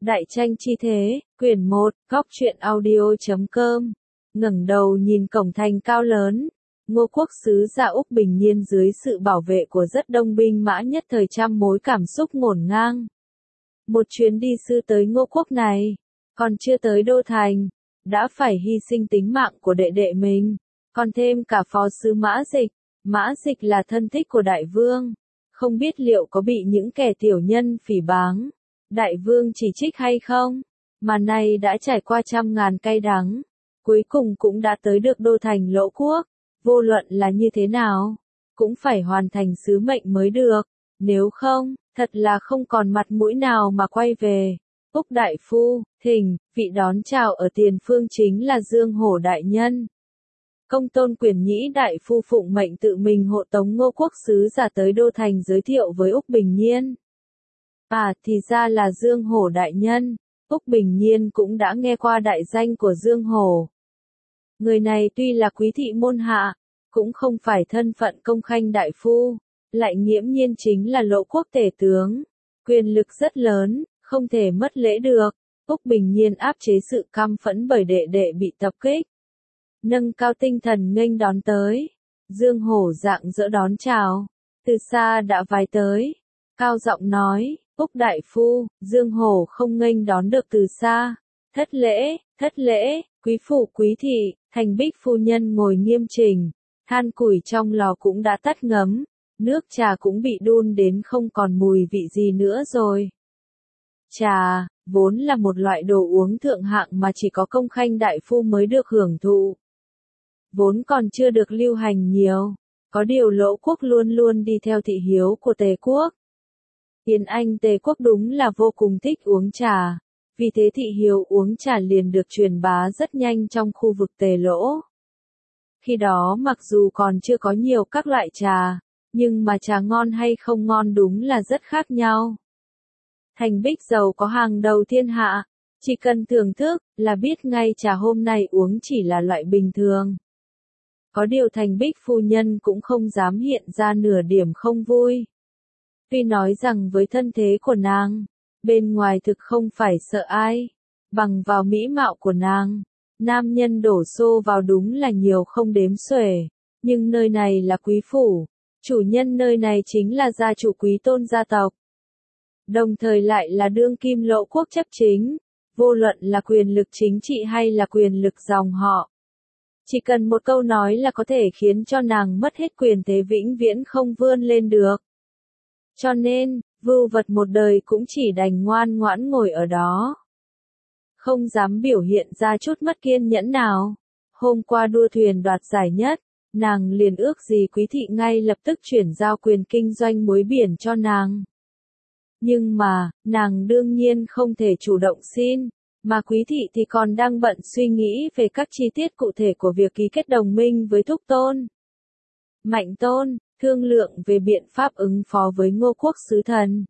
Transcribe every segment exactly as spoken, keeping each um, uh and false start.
Đại tranh chi thế, quyển một, góc truyện audio chấm com. Ngẩng đầu nhìn cổng thành cao lớn, Ngô Quốc sứ giả Úc bình nhiên dưới sự bảo vệ của rất đông binh mã nhất thời trăm mối cảm xúc ngổn ngang. Một chuyến đi sư tới Ngô Quốc này, còn chưa tới đô thành, đã phải hy sinh tính mạng của đệ đệ mình, còn thêm cả phó sứ Mã Dịch. Mã Dịch là thân thích của đại vương, không biết liệu có bị những kẻ tiểu nhân phỉ báng, đại vương chỉ trích hay không, mà nay đã trải qua trăm ngàn cay đắng, cuối cùng cũng đã tới được đô thành Lỗ Quốc, vô luận là như thế nào, cũng phải hoàn thành sứ mệnh mới được, nếu không, thật là không còn mặt mũi nào mà quay về. Úc đại phu, thỉnh, vị đón chào ở tiền phương chính là Dương Hổ đại nhân. Công tôn Quyền Nhĩ đại phu phụng mệnh tự mình hộ tống Ngô Quốc sứ giả tới đô thành giới thiệu với Úc Bình Nhiên. À, thì ra là Dương Hổ đại nhân. Úc Bình Nhiên cũng đã nghe qua đại danh của Dương Hổ. Người này tuy là quý thị môn hạ, cũng không phải thân phận công khanh đại phu, lại nghiễm nhiên chính là Lỗ Quốc tể tướng, quyền lực rất lớn, không thể mất lễ được. Úc Bình Nhiên áp chế sự căm phẫn bởi đệ đệ bị tập kích, nâng cao tinh thần nghênh đón tới. Dương Hổ rạng rỡ đón chào, từ xa đã vái tới, cao giọng nói, Úc đại phu, Dương Hổ không nghênh đón được từ xa, thất lễ, thất lễ. Quý phụ quý thị, Thành Bích phu nhân ngồi nghiêm chỉnh, than củi trong lò cũng đã tắt ngấm, nước trà cũng bị đun đến không còn mùi vị gì nữa rồi. Trà, vốn là một loại đồ uống thượng hạng mà chỉ có công khanh đại phu mới được hưởng thụ, vốn còn chưa được lưu hành nhiều, có điều Lỗ Quốc luôn luôn đi theo thị hiếu của Tề Quốc. Tiến Anh Tề Quốc đúng là vô cùng thích uống trà, vì thế thị hiếu uống trà liền được truyền bá rất nhanh trong khu vực Tề Lỗ. Khi đó mặc dù còn chưa có nhiều các loại trà, nhưng mà trà ngon hay không ngon đúng là rất khác nhau. Thành Bích giàu có hàng đầu thiên hạ, chỉ cần thưởng thức là biết ngay trà hôm nay uống chỉ là loại bình thường. Có điều Thành Bích phu nhân cũng không dám hiện ra nửa điểm không vui. Tuy nói rằng với thân thế của nàng, bên ngoài thực không phải sợ ai, bằng vào mỹ mạo của nàng, nam nhân đổ xô vào đúng là nhiều không đếm xuể, nhưng nơi này là quý phủ, chủ nhân nơi này chính là gia chủ quý tôn gia tộc. Đồng thời lại là đương kim Lỗ Quốc chấp chính, vô luận là quyền lực chính trị hay là quyền lực dòng họ. Chỉ cần một câu nói là có thể khiến cho nàng mất hết quyền thế vĩnh viễn không vươn lên được. Cho nên, vưu vật một đời cũng chỉ đành ngoan ngoãn ngồi ở đó, không dám biểu hiện ra chút mất kiên nhẫn nào. Hôm qua đua thuyền đoạt giải nhất, nàng liền ước gì quý thị ngay lập tức chuyển giao quyền kinh doanh muối biển cho nàng. Nhưng mà, nàng đương nhiên không thể chủ động xin, mà quý thị thì còn đang bận suy nghĩ về các chi tiết cụ thể của việc ký kết đồng minh với Thúc Tôn, Mạnh Tôn, thương lượng về biện pháp ứng phó với Ngô Quốc sứ thần.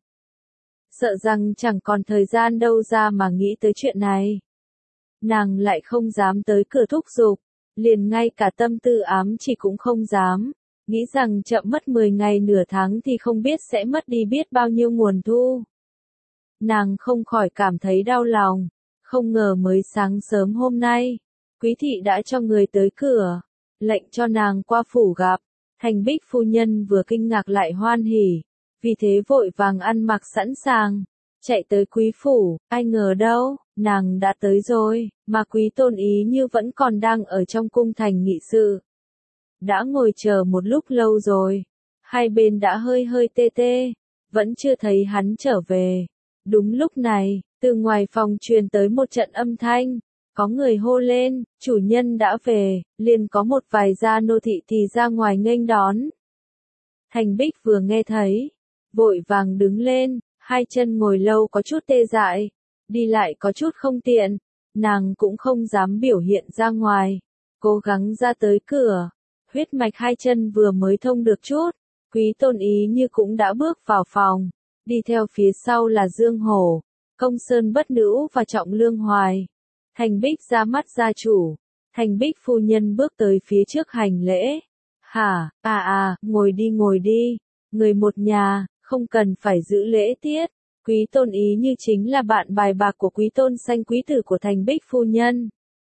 Sợ rằng chẳng còn thời gian đâu ra mà nghĩ tới chuyện này. Nàng lại không dám tới cửa thúc giục, liền ngay cả tâm tư ám chỉ cũng không dám, nghĩ rằng chậm mất mười ngày nửa tháng thì không biết sẽ mất đi biết bao nhiêu nguồn thu. Nàng không khỏi cảm thấy đau lòng, không ngờ mới sáng sớm hôm nay, quý thị đã cho người tới cửa, lệnh cho nàng qua phủ gặp. Thành Bích phu nhân vừa kinh ngạc lại hoan hỉ, vì thế vội vàng ăn mặc sẵn sàng, chạy tới quý phủ. Ai ngờ đâu, nàng đã tới rồi, mà quý tôn ý như vẫn còn đang ở trong cung thành nghị sự. Đã ngồi chờ một lúc lâu rồi, hai bên đã hơi hơi tê tê, vẫn chưa thấy hắn trở về. Đúng lúc này, từ ngoài phòng truyền tới một trận âm thanh. Có người hô lên, chủ nhân đã về, liền có một vài gia nô thị thì ra ngoài nghênh đón. Thành Bích vừa nghe thấy, vội vàng đứng lên, hai chân ngồi lâu có chút tê dại, đi lại có chút không tiện, nàng cũng không dám biểu hiện ra ngoài, cố gắng ra tới cửa, huyết mạch hai chân vừa mới thông được chút, quý tôn ý như cũng đã bước vào phòng, đi theo phía sau là Dương Hổ, Công Sơn Bất Nữ và Trọng Lương Hoài. Thành Bích ra mắt gia chủ, Thành Bích phu nhân bước tới phía trước hành lễ. Hả, à à, ngồi đi ngồi đi, người một nhà, không cần phải giữ lễ tiết. Quý Tôn Ý Như chính là bạn bài bạc của Quý Tôn Xanh quý tử của Thành Bích phu nhân.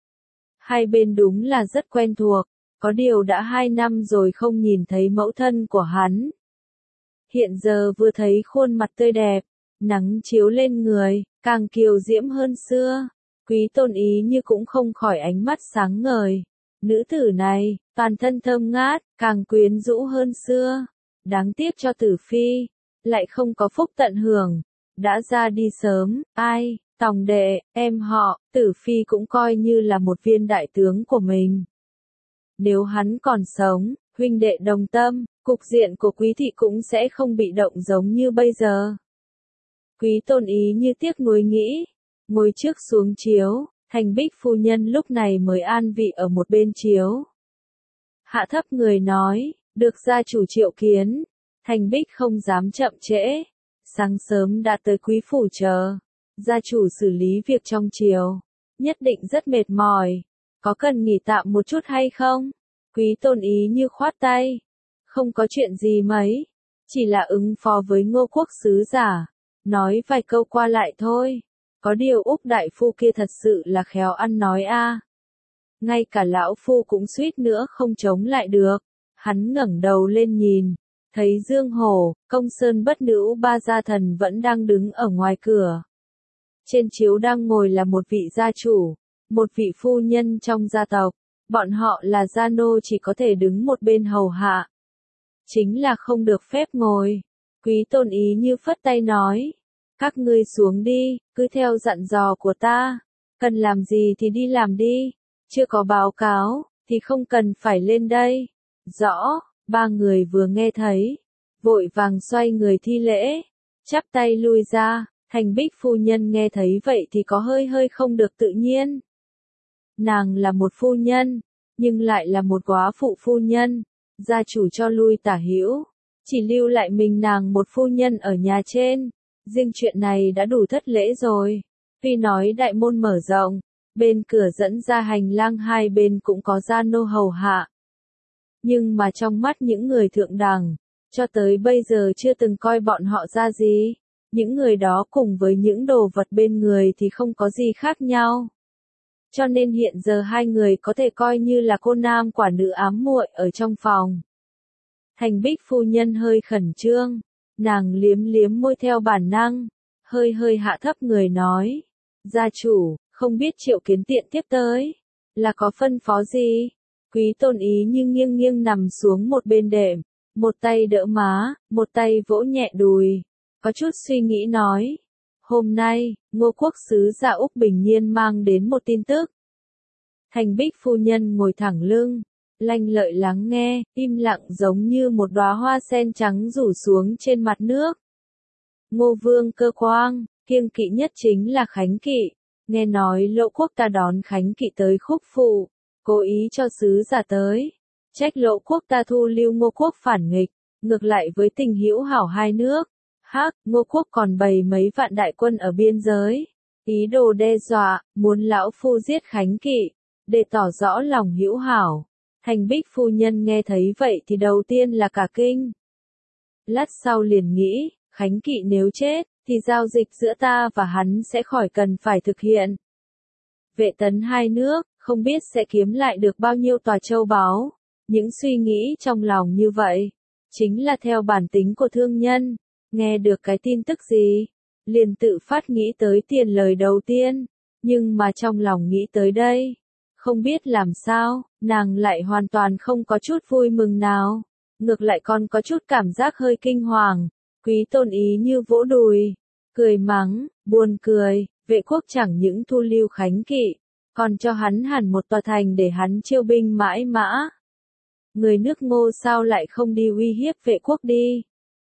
Hai bên đúng là rất quen thuộc, có điều đã hai năm rồi không nhìn thấy mẫu thân của hắn. Hiện giờ vừa thấy khuôn mặt tươi đẹp, nắng chiếu lên người, càng kiều diễm hơn xưa. Quý Tôn Ý Như cũng không khỏi ánh mắt sáng ngời. Nữ tử này, toàn thân thơm ngát, càng quyến rũ hơn xưa. Đáng tiếc cho Tử Phi, lại không có phúc tận hưởng. Đã ra đi sớm, ai, Tòng đệ, em họ, Tử Phi cũng coi như là một viên đại tướng của mình. Nếu hắn còn sống, huynh đệ đồng tâm, cục diện của Quý thị cũng sẽ không bị động giống như bây giờ. Quý Tôn Ý Như tiếc nuối nghĩ, ngồi trước xuống chiếu, Thành Bích phu nhân lúc này mới an vị ở một bên chiếu. Hạ thấp người nói, được gia chủ triệu kiến, Thành Bích không dám chậm trễ, sáng sớm đã tới quý phủ chờ. Gia chủ xử lý việc trong triều, nhất định rất mệt mỏi, có cần nghỉ tạm một chút hay không? Quý Tôn Ý Như khoát tay, không có chuyện gì mấy, chỉ là ứng phó với Ngô Quốc sứ giả, nói vài câu qua lại thôi. Có điều Úc đại phu kia thật sự là khéo ăn nói a. Ngay cả lão phu cũng suýt nữa không chống lại được. Hắn ngẩng đầu lên nhìn, thấy Dương Hổ, Công Sơn Bất Nữ ba gia thần vẫn đang đứng ở ngoài cửa. Trên chiếu đang ngồi là một vị gia chủ, một vị phu nhân trong gia tộc, bọn họ là gia nô chỉ có thể đứng một bên hầu hạ. Chính là không được phép ngồi. Quý Tôn Ý Như phất tay nói, các ngươi xuống đi, cứ theo dặn dò của ta, cần làm gì thì đi làm đi, chưa có báo cáo, thì không cần phải lên đây. Rõ, ba người vừa nghe thấy, vội vàng xoay người thi lễ, chắp tay lui ra. Thành Bích phu nhân nghe thấy vậy thì có hơi hơi không được tự nhiên. Nàng là một phu nhân, nhưng lại là một góa phụ phu nhân, gia chủ cho lui tả hữu, chỉ lưu lại mình nàng một phu nhân ở nhà trên. Riêng chuyện này đã đủ thất lễ rồi. Tuy nói đại môn mở rộng, bên cửa dẫn ra hành lang hai bên cũng có gia nô hầu hạ. Nhưng mà trong mắt những người thượng đẳng, cho tới bây giờ chưa từng coi bọn họ ra gì. Những người đó cùng với những đồ vật bên người thì không có gì khác nhau. Cho nên hiện giờ hai người có thể coi như là cô nam quả nữ ám muội ở trong phòng. Thành Bích phu nhân hơi khẩn trương, nàng liếm liếm môi theo bản năng, hơi hơi hạ thấp người nói, gia chủ, không biết Triệu Kiến tiện tiếp tới, là có phân phó gì? Quý Tôn Ý Như nghiêng nghiêng nằm xuống một bên đệm, một tay đỡ má, một tay vỗ nhẹ đùi, có chút suy nghĩ nói, hôm nay, Ngô Quốc sứ giả Úc Bình Nhiên mang đến một tin tức. Thành Bích phu nhân ngồi thẳng lưng, lanh lợi lắng nghe, im lặng giống như một đóa hoa sen trắng rủ xuống trên mặt nước. Ngô Vương Cơ Quang, kiêng kỵ nhất chính là Khánh Kỵ, nghe nói Lộ Quốc ta đón Khánh Kỵ tới Khúc Phụ, cố ý cho sứ giả tới, trách Lộ Quốc ta thu lưu Ngô Quốc phản nghịch, ngược lại với tình hữu hảo hai nước. Hắc, Ngô Quốc còn bày mấy vạn đại quân ở biên giới, ý đồ đe dọa, muốn lão phu giết Khánh Kỵ, để tỏ rõ lòng hữu hảo. Thành Bích phu nhân nghe thấy vậy thì đầu tiên là cả kinh. Lát sau liền nghĩ, Khánh Kỵ nếu chết, thì giao dịch giữa ta và hắn sẽ khỏi cần phải thực hiện. Vệ tấn hai nước, không biết sẽ kiếm lại được bao nhiêu tòa châu báu. Những suy nghĩ trong lòng như vậy, chính là theo bản tính của thương nhân. Nghe được cái tin tức gì, liền tự phát nghĩ tới tiền lời đầu tiên, nhưng mà trong lòng nghĩ tới đây, không biết làm sao, nàng lại hoàn toàn không có chút vui mừng nào, ngược lại còn có chút cảm giác hơi kinh hoàng. Quý Tôn Ý Như vỗ đùi, cười mắng, buồn cười, vệ quốc chẳng những thu lưu Khánh Kỵ, còn cho hắn hẳn một tòa thành để hắn chiêu binh mãi mã. Người nước Ngô sao lại không đi uy hiếp vệ quốc đi?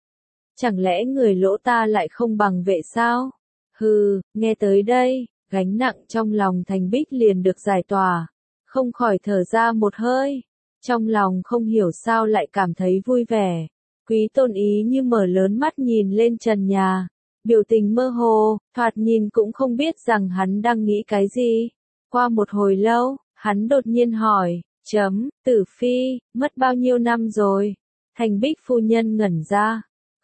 Chẳng lẽ người Lỗ ta lại không bằng vệ sao? Hừ, nghe tới đây, gánh nặng trong lòng Thành Bích liền được giải tỏa, không khỏi thở ra một hơi, trong lòng không hiểu sao lại cảm thấy vui vẻ. Quý Tôn Ý Như mở lớn mắt nhìn lên trần nhà, biểu tình mơ hồ, thoạt nhìn cũng không biết rằng hắn đang nghĩ cái gì. Qua một hồi lâu, hắn đột nhiên hỏi, chấm, Tử Phi, mất bao nhiêu năm rồi? Thành Bích phu nhân ngẩn ra,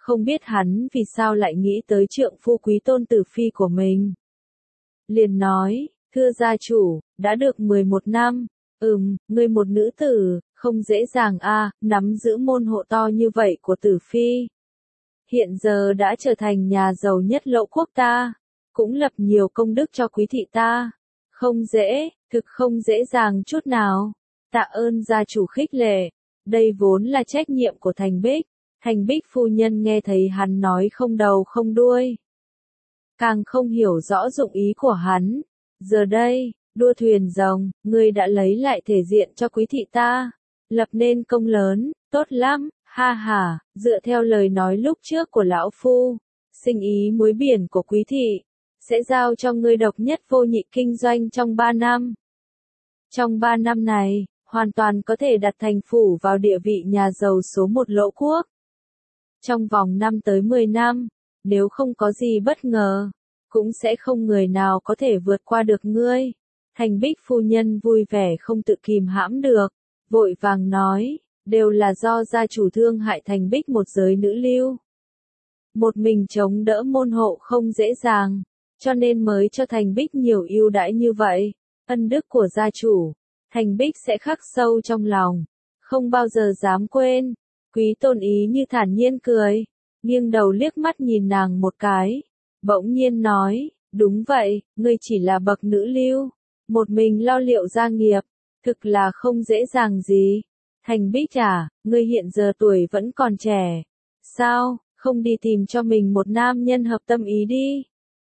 không biết hắn vì sao lại nghĩ tới trượng phu Quý Tôn Tử Phi của mình. Liền nói, thưa gia chủ, đã được mười một năm, ừm, ngươi một nữ tử, không dễ dàng a, nắm giữ môn hộ to như vậy của Tử Phi. Hiện giờ đã trở thành nhà giàu nhất Lỗ quốc ta, cũng lập nhiều công đức cho quý thị ta. Không dễ, thực không dễ dàng chút nào. Tạ ơn gia chủ khích lệ, đây vốn là trách nhiệm của Thành Bích. Thành Bích phu nhân nghe thấy hắn nói không đầu không đuôi, càng không hiểu rõ dụng ý của hắn. Giờ đây, đua thuyền rồng, ngươi đã lấy lại thể diện cho quý thị ta, lập nên công lớn, tốt lắm, ha ha, dựa theo lời nói lúc trước của lão phu, sinh ý muối biển của quý thị, sẽ giao cho ngươi độc nhất vô nhị kinh doanh trong ba năm. Trong ba năm này, hoàn toàn có thể đặt thành phủ vào địa vị nhà giàu số một Lỗ quốc. Trong vòng năm tới mười năm, nếu không có gì bất ngờ, cũng sẽ không người nào có thể vượt qua được ngươi. Thành Bích phu nhân vui vẻ không tự kìm hãm được, vội vàng nói, đều là do gia chủ thương hại Thành Bích một giới nữ lưu. Một mình chống đỡ môn hộ không dễ dàng, cho nên mới cho Thành Bích nhiều ưu đãi như vậy. Ân đức của gia chủ, Thành Bích sẽ khắc sâu trong lòng, không bao giờ dám quên. Quý Tôn Ý như thản nhiên cười, nghiêng đầu liếc mắt nhìn nàng một cái, bỗng nhiên nói, đúng vậy, ngươi chỉ là bậc nữ lưu, một mình lo liệu gia nghiệp, thực là không dễ dàng gì. Thành Bích à, ngươi hiện giờ tuổi vẫn còn trẻ, sao, không đi tìm cho mình một nam nhân hợp tâm ý đi?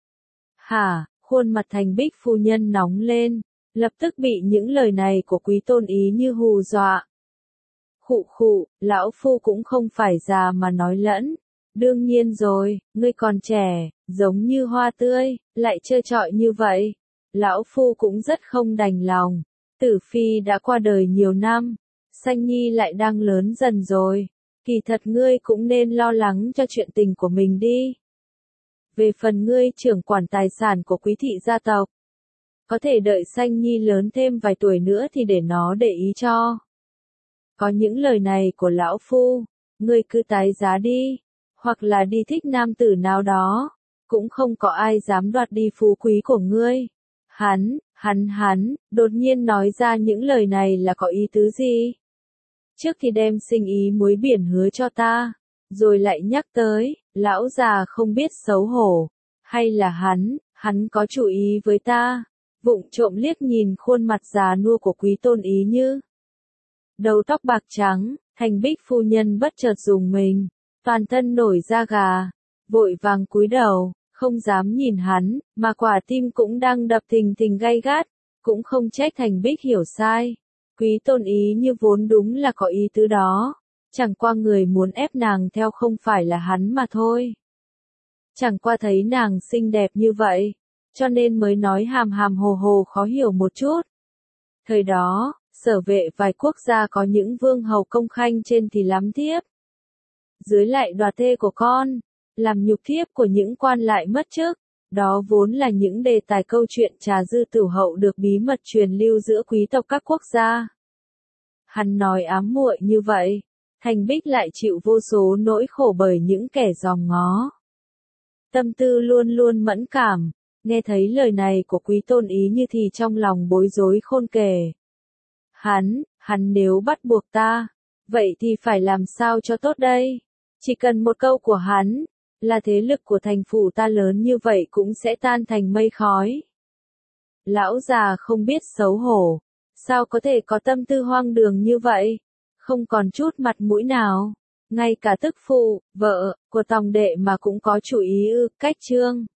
Hả, khuôn mặt Thành Bích phu nhân nóng lên, lập tức bị những lời này của Quý Tôn Ý như hù dọa. Khụ khụ, lão phu cũng không phải già mà nói lẫn. Đương nhiên rồi, ngươi còn trẻ, giống như hoa tươi, lại trơ trọi như vậy. Lão phu cũng rất không đành lòng. Tử Phi đã qua đời nhiều năm, Sanh Nhi lại đang lớn dần rồi. Kỳ thật ngươi cũng nên lo lắng cho chuyện tình của mình đi. Về phần ngươi trưởng quản tài sản của quý thị gia tộc, có thể đợi Sanh Nhi lớn thêm vài tuổi nữa thì để nó để ý cho. Có những lời này của lão phu, ngươi cứ tái giá đi, hoặc là đi thích nam tử nào đó, cũng không có ai dám đoạt đi phú quý của ngươi. Hắn, hắn hắn, đột nhiên nói ra những lời này là có ý tứ gì? Trước thì đem sinh ý muối biển hứa cho ta, rồi lại nhắc tới, lão già không biết xấu hổ, hay là hắn, hắn có chủ ý với ta? Vụng trộm liếc nhìn khuôn mặt già nua của Quý Tôn Ý như đầu tóc bạc trắng, Thành Bích phu nhân bất chợt rùng mình, toàn thân nổi da gà, vội vàng cúi đầu, không dám nhìn hắn, mà quả tim cũng đang đập thình thình gay gắt, cũng không trách Thành Bích hiểu sai. Quý Tôn Ý như vốn đúng là có ý tứ đó, chẳng qua người muốn ép nàng theo không phải là hắn mà thôi. Chẳng qua thấy nàng xinh đẹp như vậy, cho nên mới nói hàm hàm hồ hồ khó hiểu một chút. Thời đó, Sở Vệ vài quốc gia có những vương hầu công khanh trên thì lắm thiếp, dưới lại đoạt thê của con, làm nhục thiếp của những quan lại mất chức. Đó vốn là những đề tài câu chuyện trà dư tửu hậu được bí mật truyền lưu giữa quý tộc các quốc gia. Hắn nói ám muội như vậy, Thành Bích lại chịu vô số nỗi khổ bởi những kẻ giòm ngó. Tâm tư luôn luôn mẫn cảm, nghe thấy lời này của Quý Tôn Ý như thì trong lòng bối rối khôn kể. Hắn, hắn nếu bắt buộc ta, vậy thì phải làm sao cho tốt đây? Chỉ cần một câu của hắn, là thế lực của thành phủ ta lớn như vậy cũng sẽ tan thành mây khói. Lão già không biết xấu hổ, sao có thể có tâm tư hoang đường như vậy, không còn chút mặt mũi nào, ngay cả tức phụ, vợ, của tòng đệ mà cũng có chủ ý ư, cách trương.